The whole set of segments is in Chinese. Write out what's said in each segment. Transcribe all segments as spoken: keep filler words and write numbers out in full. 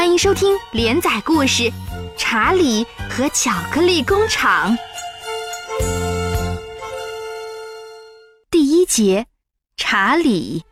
欢迎收听连载故事《查理和巧克力工厂》第一节，查理。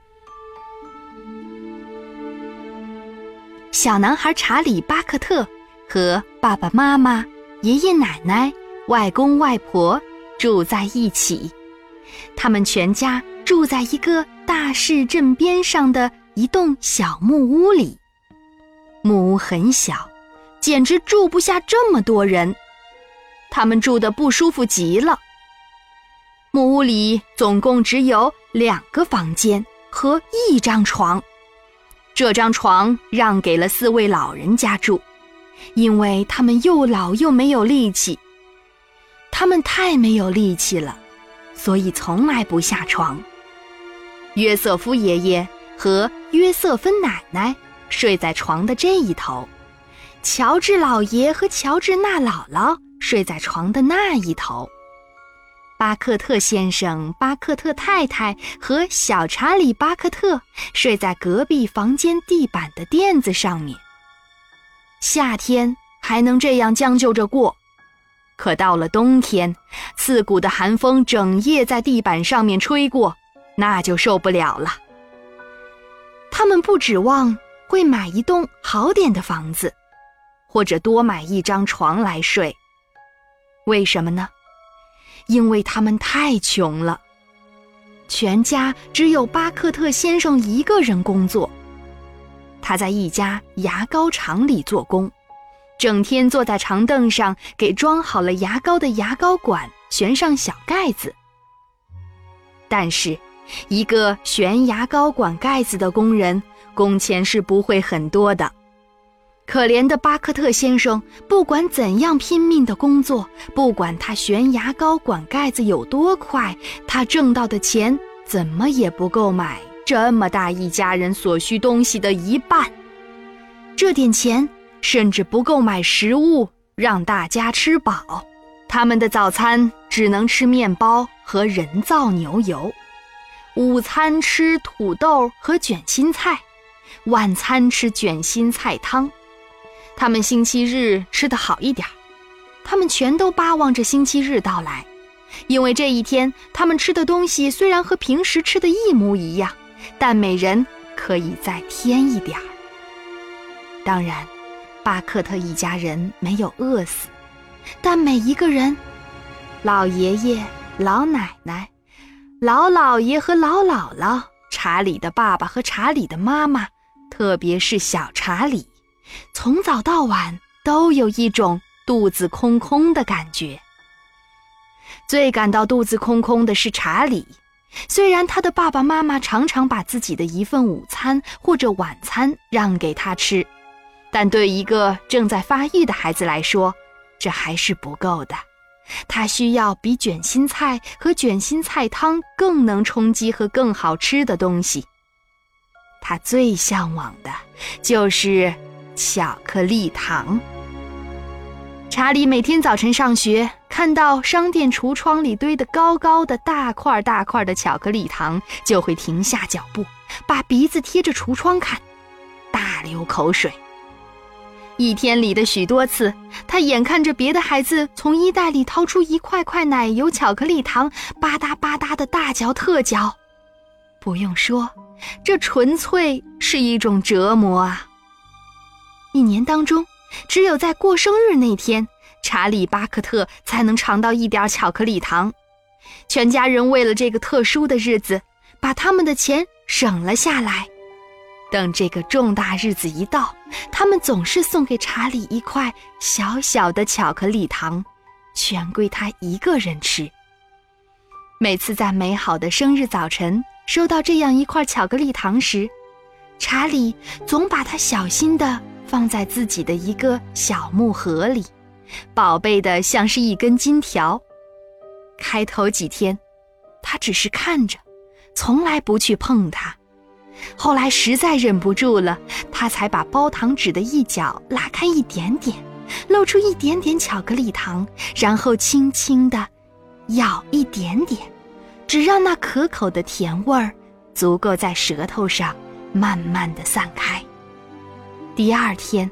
小男孩查理·巴克特和爸爸妈妈、爷爷奶奶、外公外婆住在一起。他们全家住在一个大市镇边上的一栋小木屋里。木屋很小，简直住不下这么多人，他们住得不舒服极了。木屋里总共只有两个房间和一张床，这张床让给了四位老人家住，因为他们又老又没有力气。他们太没有力气了，所以从来不下床。约瑟夫爷爷和约瑟芬奶奶睡在床的这一头，乔治老爷和乔治娜姥姥睡在床的那一头。巴克特先生、巴克特太太和小查理·巴克特睡在隔壁房间地板的垫子上面。夏天还能这样将就着过，可到了冬天，刺骨的寒风整夜在地板上面吹过，那就受不了了。他们不指望会买一栋好点的房子，或者多买一张床来睡。为什么呢？因为他们太穷了。全家只有巴克特先生一个人工作，他在一家牙膏厂里做工，整天坐在长凳上，给装好了牙膏的牙膏管旋上小盖子。但是一个旋牙膏管盖子的工人工钱是不会很多的。可怜的巴克特先生不管怎样拼命的工作，不管他旋牙膏管盖子有多快，他挣到的钱怎么也不够买这么大一家人所需东西的一半。这点钱甚至不够买食物让大家吃饱，他们的早餐只能吃面包和人造牛油，午餐吃土豆和卷心菜，晚餐吃卷心菜汤。他们星期日吃得好一点，他们全都巴望着星期日到来，因为这一天他们吃的东西虽然和平时吃的一模一样，但每人可以再添一点。当然，巴克特一家人没有饿死，但每一个人，老爷爷、老奶奶、老姥爷和老姥姥，查理的爸爸和查理的妈妈，特别是小查理，从早到晚都有一种肚子空空的感觉。最感到肚子空空的是查理，虽然他的爸爸妈妈常常把自己的一份午餐或者晚餐让给他吃，但对一个正在发育的孩子来说，这还是不够的。他需要比卷心菜和卷心菜汤更能充饥和更好吃的东西。他最向往的就是巧克力糖。查理每天早晨上学，看到商店橱窗里堆得高高的大块大块的巧克力糖，就会停下脚步，把鼻子贴着橱窗看，大流口水。一天里的许多次，他眼看着别的孩子从衣袋里掏出一块块奶油巧克力糖，吧嗒吧嗒的大嚼特嚼。不用说，这纯粹是一种折磨啊！一年当中，只有在过生日那天，查理·巴克特才能尝到一点巧克力糖。全家人为了这个特殊的日子，把他们的钱省了下来。等这个重大日子一到，他们总是送给查理一块小小的巧克力糖，全归他一个人吃。每次在美好的生日早晨收到这样一块巧克力糖时，查理总把它小心地放在自己的一个小木盒里，宝贝的像是一根金条。开头几天，他只是看着，从来不去碰它。后来实在忍不住了，他才把包糖纸的一角拉开一点点，露出一点点巧克力糖，然后轻轻地咬一点点，只让那可口的甜味儿足够在舌头上慢慢地散开。第二天，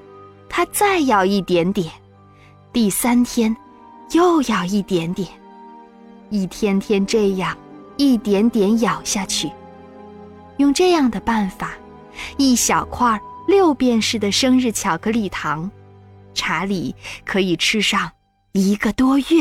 他再咬一点点，第三天又咬一点点，一天天这样一点点咬下去。用这样的办法，一小块六便士的生日巧克力糖，查理可以吃上一个多月。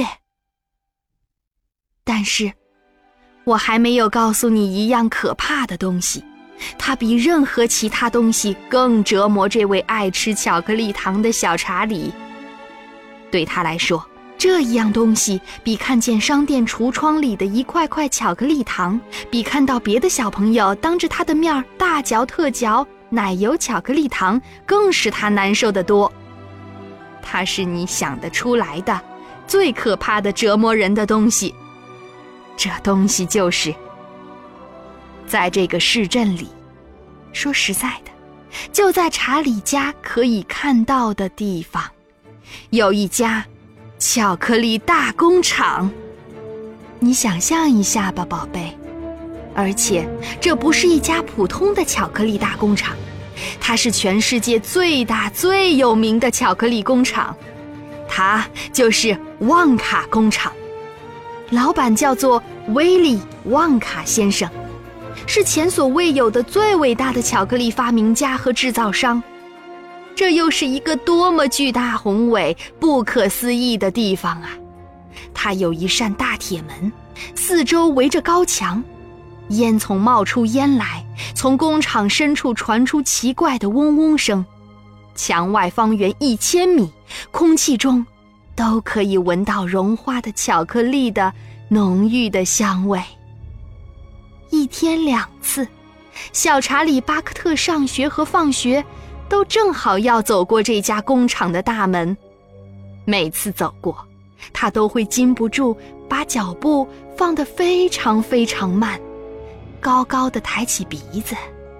但是我还没有告诉你一样可怕的东西，它比任何其他东西更折磨这位爱吃巧克力糖的小查理。对他来说，这一样东西比看见商店橱窗里的一块块巧克力糖，比看到别的小朋友当着他的面大嚼特嚼奶油巧克力糖更使他难受得多。它是你想得出来的最可怕的折磨人的东西。这东西就是在这个市镇里，说实在的，就在查理家可以看到的地方，有一家巧克力大工厂。你想象一下吧，宝贝。而且这不是一家普通的巧克力大工厂，它是全世界最大最有名的巧克力工厂，它就是旺卡工厂。老板叫做威利·旺卡先生，是前所未有的最伟大的巧克力发明家和制造商。这又是一个多么巨大宏伟、不可思议的地方啊！它有一扇大铁门，四周围着高墙，烟囱冒出烟来，从工厂深处传出奇怪的嗡嗡声。墙外方圆一千米，空气中都可以闻到融化的巧克力的浓郁的香味。一天两次，小查理·巴克特上学和放学都正好要走过这家工厂的大门。每次走过，他都会禁不住把脚步放得非常非常慢，高高地抬起鼻子，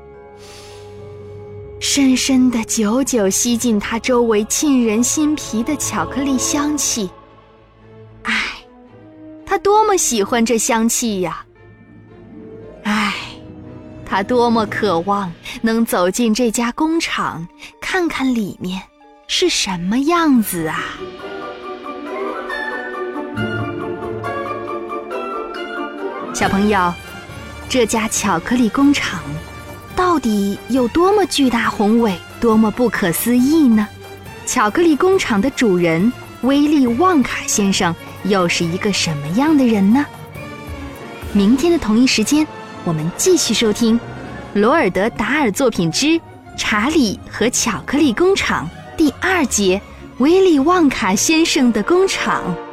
深深地久久吸进它周围沁人心脾的巧克力香气。唉，他多么喜欢这香气呀！唉，他多么渴望能走进这家工厂，看看里面是什么样子啊！小朋友，这家巧克力工厂到底有多么巨大宏伟，多么不可思议呢？巧克力工厂的主人威利·旺卡先生又是一个什么样的人呢？明天的同一时间，我们继续收听罗尔德·达尔作品之《查理和巧克力工厂》第二节威利·旺卡先生的工厂。